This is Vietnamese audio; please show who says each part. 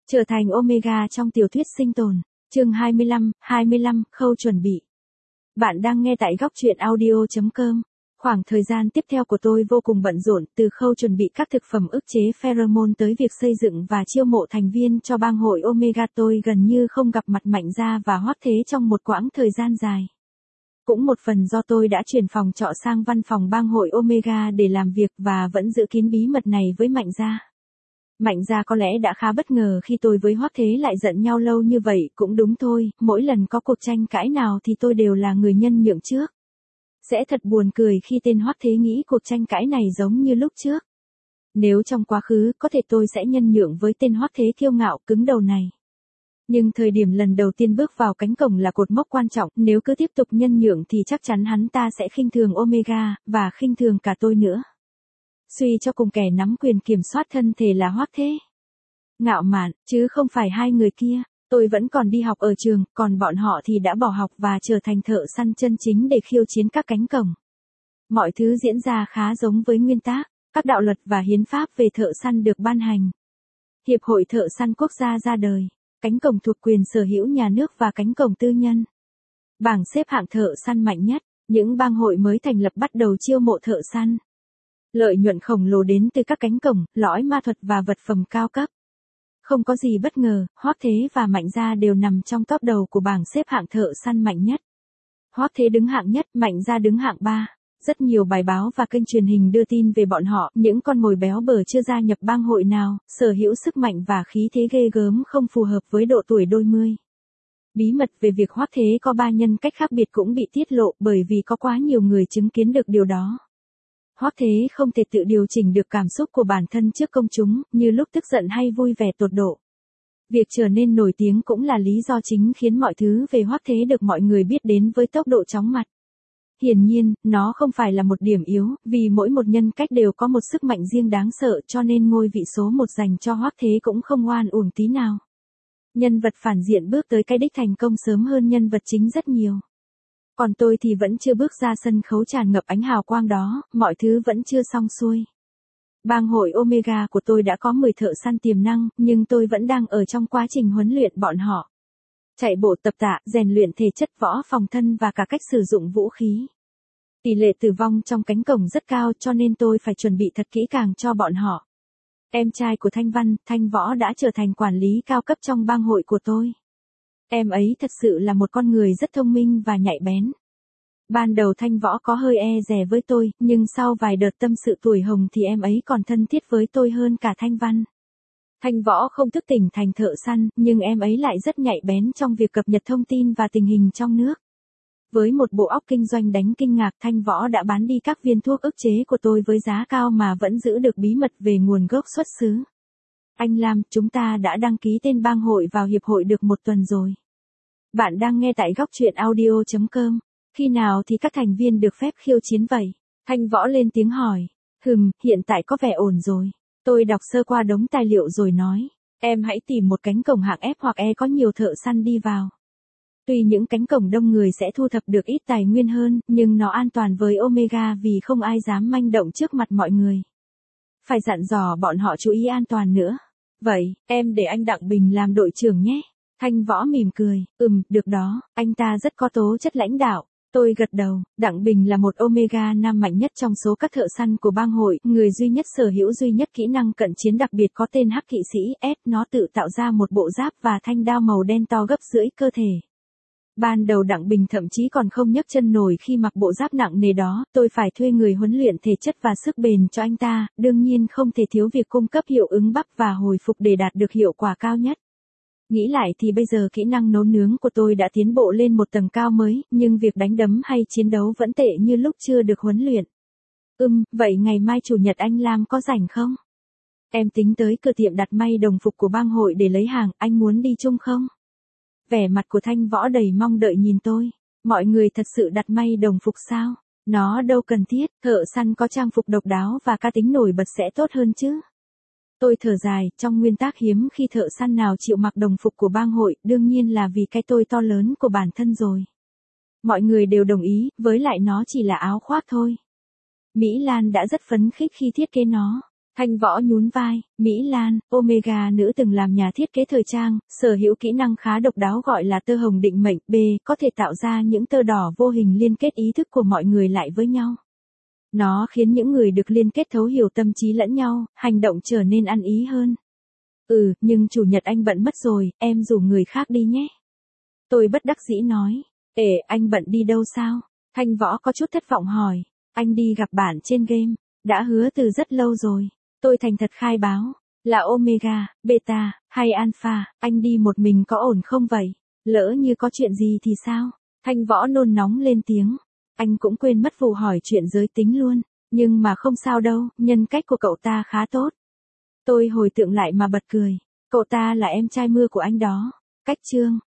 Speaker 1: Trở thành Omega trong tiểu thuyết sinh tồn. Chương 25, khâu chuẩn bị. Bạn đang nghe tại góc truyện audio.com. Khoảng thời gian tiếp theo của tôi vô cùng bận rộn, từ khâu chuẩn bị các thực phẩm ức chế pheromone tới việc xây dựng và chiêu mộ thành viên cho bang hội Omega. Tôi gần như không gặp mặt Mạnh Gia và Hoắc Thế trong một quãng thời gian dài. Cũng một phần do tôi đã chuyển phòng trọ sang văn phòng bang hội Omega để làm việc và vẫn giữ kín bí mật này với Mạnh Gia. Mạnh Gia có lẽ đã khá bất ngờ khi tôi với Hoắc Thế lại giận nhau lâu như vậy, cũng đúng thôi, mỗi lần có cuộc tranh cãi nào thì tôi đều là người nhân nhượng trước. Sẽ thật buồn cười khi tên Hoắc Thế nghĩ cuộc tranh cãi này giống như lúc trước. Nếu trong quá khứ có thể tôi sẽ nhân nhượng với tên Hoắc Thế kiêu ngạo cứng đầu này. Nhưng thời điểm lần đầu tiên bước vào cánh cổng là cột mốc quan trọng, nếu cứ tiếp tục nhân nhượng thì chắc chắn hắn ta sẽ khinh thường Omega, và khinh thường cả tôi nữa. Suy cho cùng kẻ nắm quyền kiểm soát thân thể là Hoắc Thế. Ngạo mạn, chứ không phải hai người kia. Tôi vẫn còn đi học ở trường, còn bọn họ thì đã bỏ học và trở thành thợ săn chân chính để khiêu chiến các cánh cổng. Mọi thứ diễn ra khá giống với nguyên tắc, các đạo luật và hiến pháp về thợ săn được ban hành. Hiệp hội thợ săn quốc gia ra đời, cánh cổng thuộc quyền sở hữu nhà nước và cánh cổng tư nhân. Bảng xếp hạng thợ săn mạnh nhất, những bang hội mới thành lập bắt đầu chiêu mộ thợ săn. Lợi nhuận khổng lồ đến từ các cánh cổng, lõi ma thuật và vật phẩm cao cấp. Không có gì bất ngờ, Hoắc Thế và Mạnh Gia đều nằm trong top đầu của bảng xếp hạng thợ săn mạnh nhất. Hoắc Thế đứng hạng nhất, Mạnh Gia đứng hạng 3. Rất nhiều bài báo và kênh truyền hình đưa tin về bọn họ, những con mồi béo bở chưa gia nhập bang hội nào, sở hữu sức mạnh và khí thế ghê gớm không phù hợp với độ tuổi đôi mươi. Bí mật về việc Hoắc Thế có 3 nhân cách khác biệt cũng bị tiết lộ bởi vì có quá nhiều người chứng kiến được điều đó. Hoắc Thế không thể tự điều chỉnh được cảm xúc của bản thân trước công chúng, như lúc tức giận hay vui vẻ tột độ. Việc trở nên nổi tiếng cũng là lý do chính khiến mọi thứ về Hoắc Thế được mọi người biết đến với tốc độ chóng mặt. Hiển nhiên, nó không phải là một điểm yếu, vì mỗi một nhân cách đều có một sức mạnh riêng đáng sợ, cho nên ngôi vị số 1 dành cho Hoắc Thế cũng không oan uổng tí nào. Nhân vật phản diện bước tới cái đích thành công sớm hơn nhân vật chính rất nhiều. Còn tôi thì vẫn chưa bước ra sân khấu tràn ngập ánh hào quang đó, mọi thứ vẫn chưa xong xuôi. Bang hội Omega của tôi đã có 10 thợ săn tiềm năng, nhưng tôi vẫn đang ở trong quá trình huấn luyện bọn họ. Chạy bộ tập tạ, rèn luyện thể chất võ phòng thân và cả cách sử dụng vũ khí. Tỷ lệ tử vong trong cánh cổng rất cao cho nên tôi phải chuẩn bị thật kỹ càng cho bọn họ. Em trai của Thanh Văn, Thanh Võ đã trở thành quản lý cao cấp trong bang hội của tôi. Em ấy thật sự là một con người rất thông minh và nhạy bén. Ban đầu Thanh Võ có hơi e dè với tôi, nhưng sau vài đợt tâm sự tuổi hồng thì em ấy còn thân thiết với tôi hơn cả Thanh Văn. Thanh Võ không thức tỉnh thành thợ săn, nhưng em ấy lại rất nhạy bén trong việc cập nhật thông tin và tình hình trong nước. Với một bộ óc kinh doanh đánh kinh ngạc, Thanh Võ đã bán đi các viên thuốc ức chế của tôi với giá cao mà vẫn giữ được bí mật về nguồn gốc xuất xứ. Anh Lam, chúng ta đã đăng ký tên bang hội vào hiệp hội được 1 tuần rồi. Bạn đang nghe tại góc truyện audio.com. Khi nào thì các thành viên được phép khiêu chiến vậy? Thanh Võ lên tiếng hỏi. Hiện tại có vẻ ổn rồi. Tôi đọc sơ qua đống tài liệu rồi nói. Em hãy tìm một cánh cổng hạng F hoặc E có nhiều thợ săn đi vào. Tuy những cánh cổng đông người sẽ thu thập được ít tài nguyên hơn, nhưng nó an toàn với Omega vì không ai dám manh động trước mặt mọi người. Phải dặn dò bọn họ chú ý an toàn nữa. Vậy, em để anh Đặng Bình làm đội trưởng nhé. Thanh Võ mỉm cười. Được đó, anh ta rất có tố chất lãnh đạo. Tôi gật đầu. Đặng Bình là một Omega nam mạnh nhất trong số các thợ săn của bang hội, người duy nhất sở hữu duy nhất kỹ năng cận chiến đặc biệt có tên Hắc Kỵ Sĩ S. Nó tự tạo ra một bộ giáp và thanh đao màu đen to gấp rưỡi cơ thể. Ban đầu Đặng Bình thậm chí còn không nhấc chân nổi khi mặc bộ giáp nặng nề đó, tôi phải thuê người huấn luyện thể chất và sức bền cho anh ta, đương nhiên không thể thiếu việc cung cấp hiệu ứng bắp và hồi phục để đạt được hiệu quả cao nhất. Nghĩ lại thì bây giờ kỹ năng nấu nướng của tôi đã tiến bộ lên một tầng cao mới, nhưng việc đánh đấm hay chiến đấu vẫn tệ như lúc chưa được huấn luyện. Vậy ngày mai Chủ nhật anh Lam có rảnh không? Em tính tới cửa tiệm đặt may đồng phục của bang hội để lấy hàng, anh muốn đi chung không? Vẻ mặt của Thanh Võ đầy mong đợi nhìn tôi. Mọi người thật sự đặt may đồng phục sao? Nó đâu cần thiết, thợ săn có trang phục độc đáo và cá tính nổi bật sẽ tốt hơn chứ. Tôi thở dài, trong nguyên tắc hiếm khi thợ săn nào chịu mặc đồng phục của bang hội, đương nhiên là vì cái tôi to lớn của bản thân rồi. Mọi người đều đồng ý, với lại nó chỉ là áo khoác thôi. Mỹ Lan đã rất phấn khích khi thiết kế nó. Thanh Võ nhún vai, Mỹ Lan, Omega nữ từng làm nhà thiết kế thời trang, sở hữu kỹ năng khá độc đáo gọi là tơ hồng định mệnh, B, có thể tạo ra những tơ đỏ vô hình liên kết ý thức của mọi người lại với nhau. Nó khiến những người được liên kết thấu hiểu tâm trí lẫn nhau, hành động trở nên ăn ý hơn. Nhưng chủ nhật anh bận mất rồi, em rủ người khác đi nhé. Tôi bất đắc dĩ nói. Anh bận đi đâu sao? Thanh Võ có chút thất vọng hỏi. Anh đi gặp bạn trên game, đã hứa từ rất lâu rồi. Tôi thành thật khai báo, là Omega, Beta, hay Alpha, anh đi một mình có ổn không vậy? Lỡ như có chuyện gì thì sao? Thanh Võ nôn nóng lên tiếng. Anh cũng quên mất vụ hỏi chuyện giới tính luôn, nhưng mà không sao đâu, nhân cách của cậu ta khá tốt. Tôi hồi tưởng lại mà bật cười, cậu ta là em trai mưa của anh đó. Cách chương